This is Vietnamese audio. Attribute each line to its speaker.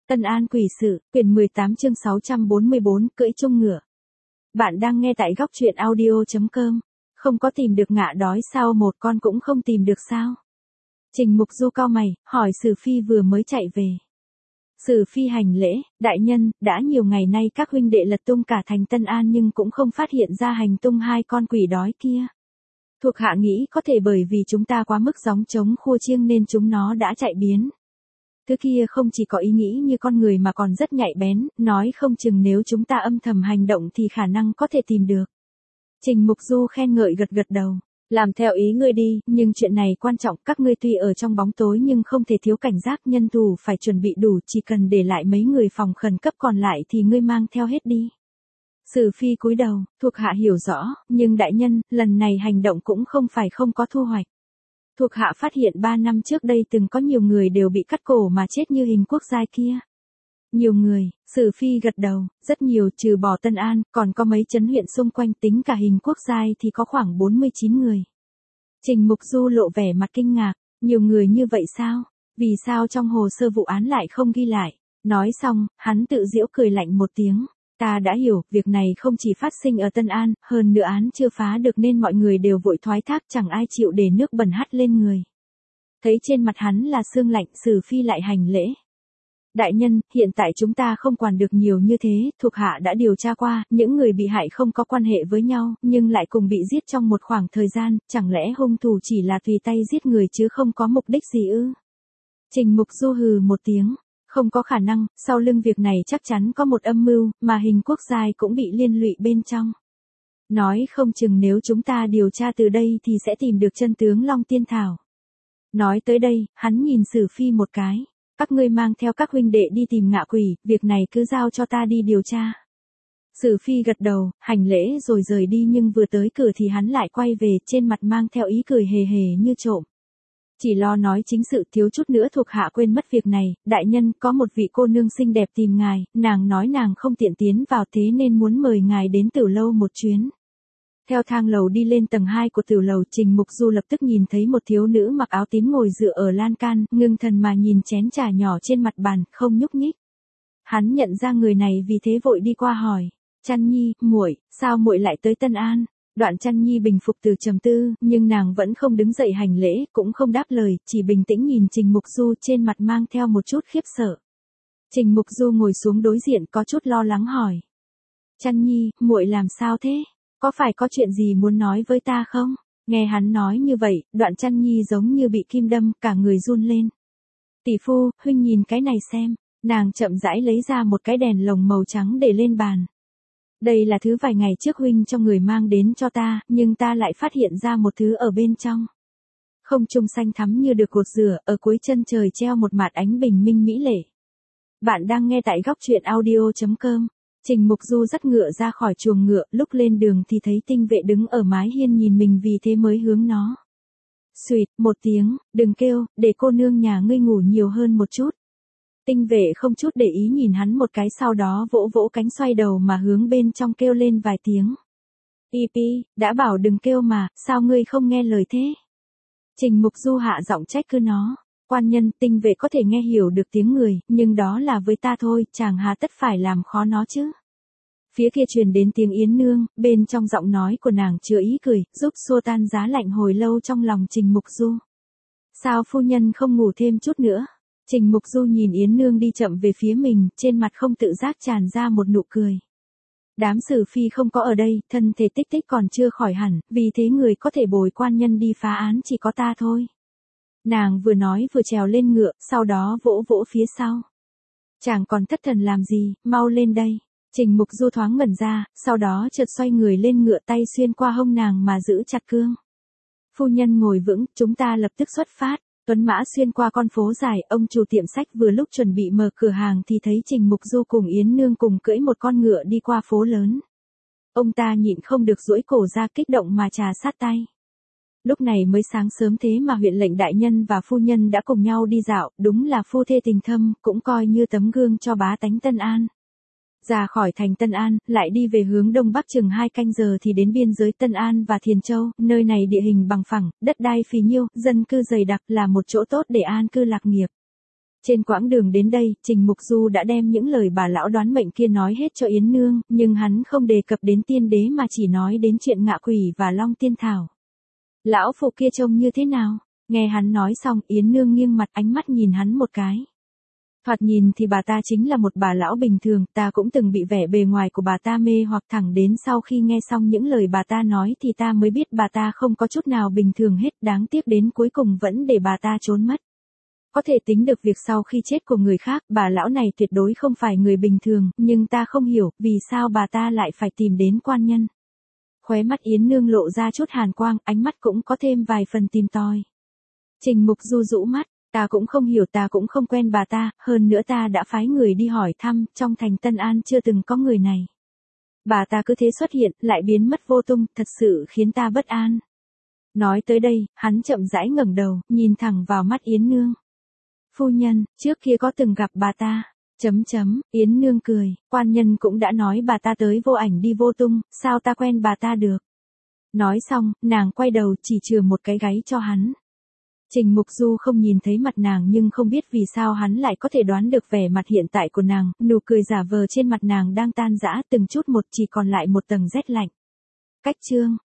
Speaker 1: Tân An quỷ sự, quyển 18 chương 644, cưỡi chung ngựa. Bạn đang nghe tại góc truyện audio.com. Không có tìm được ngạ đói sao, một con cũng không tìm được sao? Trình Mục Du cau mày, hỏi Sử Phi vừa mới chạy về. Sử Phi hành lễ, đại nhân, đã nhiều ngày nay các huynh đệ lật tung cả thành Tân An nhưng cũng không phát hiện ra hành tung hai con quỷ đói kia. Thuộc hạ nghĩ có thể bởi vì chúng ta quá mức gióng trống khua chiêng nên chúng nó đã chạy biến. Thứ kia không chỉ có ý nghĩ như con người mà còn rất nhạy bén, nói không chừng nếu chúng ta âm thầm hành động thì khả năng có thể tìm được. Trình Mục Du khen ngợi gật gật đầu. Làm theo ý ngươi đi, nhưng chuyện này quan trọng, các ngươi tuy ở trong bóng tối nhưng không thể thiếu cảnh giác, nhân thủ phải chuẩn bị đủ, chỉ cần để lại mấy người phòng khẩn cấp còn lại thì ngươi mang theo hết đi. Sử Phi cúi đầu, thuộc hạ hiểu rõ, nhưng đại nhân, lần này hành động cũng không phải không có thu hoạch. Thuộc hạ phát hiện 3 năm trước đây từng có nhiều người đều bị cắt cổ mà chết như Hình Quốc giai kia. Nhiều người, Sử Phi gật đầu, rất nhiều, trừ bỏ Tân An, còn có mấy trấn huyện xung quanh, tính cả Hình Quốc giai thì có khoảng 49 người. Trình Mục Du lộ vẻ mặt kinh ngạc, nhiều người như vậy sao? Vì sao trong hồ sơ vụ án lại không ghi lại? Nói xong, hắn tự giễu cười lạnh một tiếng. Ta đã hiểu, việc này không chỉ phát sinh ở Tân An, hơn nữa án chưa phá được nên mọi người đều vội thoái thác, chẳng ai chịu để nước bẩn hắt lên người. Thấy trên mặt hắn là sương lạnh, Sử Phi lại hành lễ. Đại nhân, hiện tại chúng ta không quản được nhiều như thế, thuộc hạ đã điều tra qua, những người bị hại không có quan hệ với nhau, nhưng lại cùng bị giết trong một khoảng thời gian, chẳng lẽ hung thủ chỉ là tùy tay giết người chứ không có mục đích gì ư? Trình Mục Du hừ một tiếng. Không có khả năng, sau lưng việc này chắc chắn có một âm mưu, mà Hình Quốc giai cũng bị liên lụy bên trong. Nói không chừng nếu chúng ta điều tra từ đây thì sẽ tìm được chân tướng Long Tiên Thảo. Nói tới đây, hắn nhìn Sử Phi một cái. Các ngươi mang theo các huynh đệ đi tìm ngạ quỷ, việc này cứ giao cho ta đi điều tra. Sử Phi gật đầu, hành lễ rồi rời đi, nhưng vừa tới cửa thì hắn lại quay về, trên mặt mang theo ý cười hề hề như trộm. Chỉ lo nói chính sự, thiếu chút nữa thuộc hạ quên mất việc này. Đại nhân, có một vị cô nương xinh đẹp tìm ngài, nàng nói nàng không tiện tiến vào thế nên muốn mời ngài đến Tiểu Lâu một chuyến. Theo thang lầu đi lên tầng 2 của Tiểu Lầu, Trình Mục Du lập tức nhìn thấy một thiếu nữ mặc áo tím ngồi dựa ở lan can, ngưng thần mà nhìn chén trà nhỏ trên mặt bàn, không nhúc nhích. Hắn nhận ra người này vì thế vội đi qua hỏi, Chăn Nhi, muội, sao muội lại tới Tân An? Đoạn Chăn Nhi bình phục từ trầm tư, nhưng nàng vẫn không đứng dậy hành lễ, cũng không đáp lời, chỉ bình tĩnh nhìn Trình Mục Du, trên mặt mang theo một chút khiếp sợ. Trình Mục Du ngồi xuống đối diện, có chút lo lắng hỏi, Chăn Nhi, muội làm sao thế? Có phải có chuyện gì muốn nói với ta không? Nghe hắn nói như vậy, Đoạn Chăn Nhi giống như bị kim đâm, cả người run lên. Tỷ phu, huynh nhìn cái này xem. Nàng chậm rãi lấy ra một cái đèn lồng màu trắng để lên bàn. Đây là thứ vài ngày trước huynh cho người mang đến cho ta, nhưng ta lại phát hiện ra một thứ ở bên trong. Không trung xanh thắm như được gột rửa, ở cuối chân trời treo một mạt ánh bình minh mỹ lệ. Bạn đang nghe tại góc truyện audio.com. Trình Mục Du dắt ngựa ra khỏi chuồng ngựa, lúc lên đường thì thấy tinh vệ đứng ở mái hiên nhìn mình, vì thế mới hướng nó. Xuỵt một tiếng, đừng kêu, để cô nương nhà ngươi ngủ nhiều hơn một chút. Tinh vệ không chút để ý nhìn hắn một cái, sau đó vỗ vỗ cánh xoay đầu mà hướng bên trong kêu lên vài tiếng. Ipi, đã bảo đừng kêu mà, sao ngươi không nghe lời thế? Trình Mục Du hạ giọng trách cứ nó. Quan nhân, tinh vệ có thể nghe hiểu được tiếng người, nhưng đó là với ta thôi, chàng hà tất phải làm khó nó chứ. Phía kia truyền đến tiếng Yến Nương, bên trong giọng nói của nàng chứa ý cười, giúp xua tan giá lạnh hồi lâu trong lòng Trình Mục Du. Sao phu nhân không ngủ thêm chút nữa? Trình Mục Du nhìn Yến Nương đi chậm về phía mình, trên mặt không tự giác tràn ra một nụ cười. Đám Sử Phi không có ở đây, thân thể tích tích còn chưa khỏi hẳn, vì thế người có thể bồi quan nhân đi phá án chỉ có ta thôi. Nàng vừa nói vừa trèo lên ngựa, sau đó vỗ vỗ phía sau. Chàng còn thất thần làm gì, mau lên đây. Trình Mục Du thoáng ngẩn ra, sau đó chợt xoay người lên ngựa, tay xuyên qua hông nàng mà giữ chặt cương. Phu nhân ngồi vững, chúng ta lập tức xuất phát. Tuấn mã xuyên qua con phố dài, ông chủ tiệm sách vừa lúc chuẩn bị mở cửa hàng thì thấy Trình Mục Du cùng Yến Nương cùng cưỡi một con ngựa đi qua phố lớn. Ông ta nhịn không được duỗi cổ ra, kích động mà trà sát tay. Lúc này mới sáng sớm thế mà huyện lệnh đại nhân và phu nhân đã cùng nhau đi dạo, đúng là phu thê tình thâm, cũng coi như tấm gương cho bá tánh Tân An. Ra khỏi thành Tân An, lại đi về hướng đông bắc chừng 2 canh giờ thì đến biên giới Tân An và Thiền Châu, nơi này địa hình bằng phẳng, đất đai phì nhiêu, dân cư dày đặc, là một chỗ tốt để an cư lạc nghiệp. Trên quãng đường đến đây, Trình Mục Du đã đem những lời bà lão đoán mệnh kia nói hết cho Yến Nương, nhưng hắn không đề cập đến tiên đế mà chỉ nói đến chuyện ngạ quỷ và long tiên thảo. Lão phụ kia trông như thế nào? Nghe hắn nói xong, Yến Nương nghiêng mặt ánh mắt nhìn hắn một cái. Thoạt nhìn thì bà ta chính là một bà lão bình thường, ta cũng từng bị vẻ bề ngoài của bà ta mê hoặc, thẳng đến sau khi nghe xong những lời bà ta nói thì ta mới biết bà ta không có chút nào bình thường hết, đáng tiếc đến cuối cùng vẫn để bà ta trốn mất. Có thể tính được việc sau khi chết của người khác, bà lão này tuyệt đối không phải người bình thường, nhưng ta không hiểu vì sao bà ta lại phải tìm đến quan nhân. Khóe mắt Yến Nương lộ ra chút hàn quang, ánh mắt cũng có thêm vài phần tìm tòi. Trình Mục Du rũ mắt, ta cũng không hiểu, ta cũng không quen bà ta, hơn nữa ta đã phái người đi hỏi thăm, trong thành Tân An chưa từng có người này. Bà ta cứ thế xuất hiện, lại biến mất vô tung, thật sự khiến ta bất an. Nói tới đây, hắn chậm rãi ngẩng đầu, nhìn thẳng vào mắt Yến Nương. Phu nhân, trước kia có từng gặp bà ta. Yến Nương cười, quan nhân cũng đã nói bà ta tới vô ảnh đi vô tung, sao ta quen bà ta được. Nói xong, nàng quay đầu chỉ chừa một cái gáy cho hắn. Trình Mục Du không nhìn thấy mặt nàng nhưng không biết vì sao hắn lại có thể đoán được vẻ mặt hiện tại của nàng, nụ cười giả vờ trên mặt nàng đang tan rã từng chút một, chỉ còn lại một tầng rét lạnh. Cách chương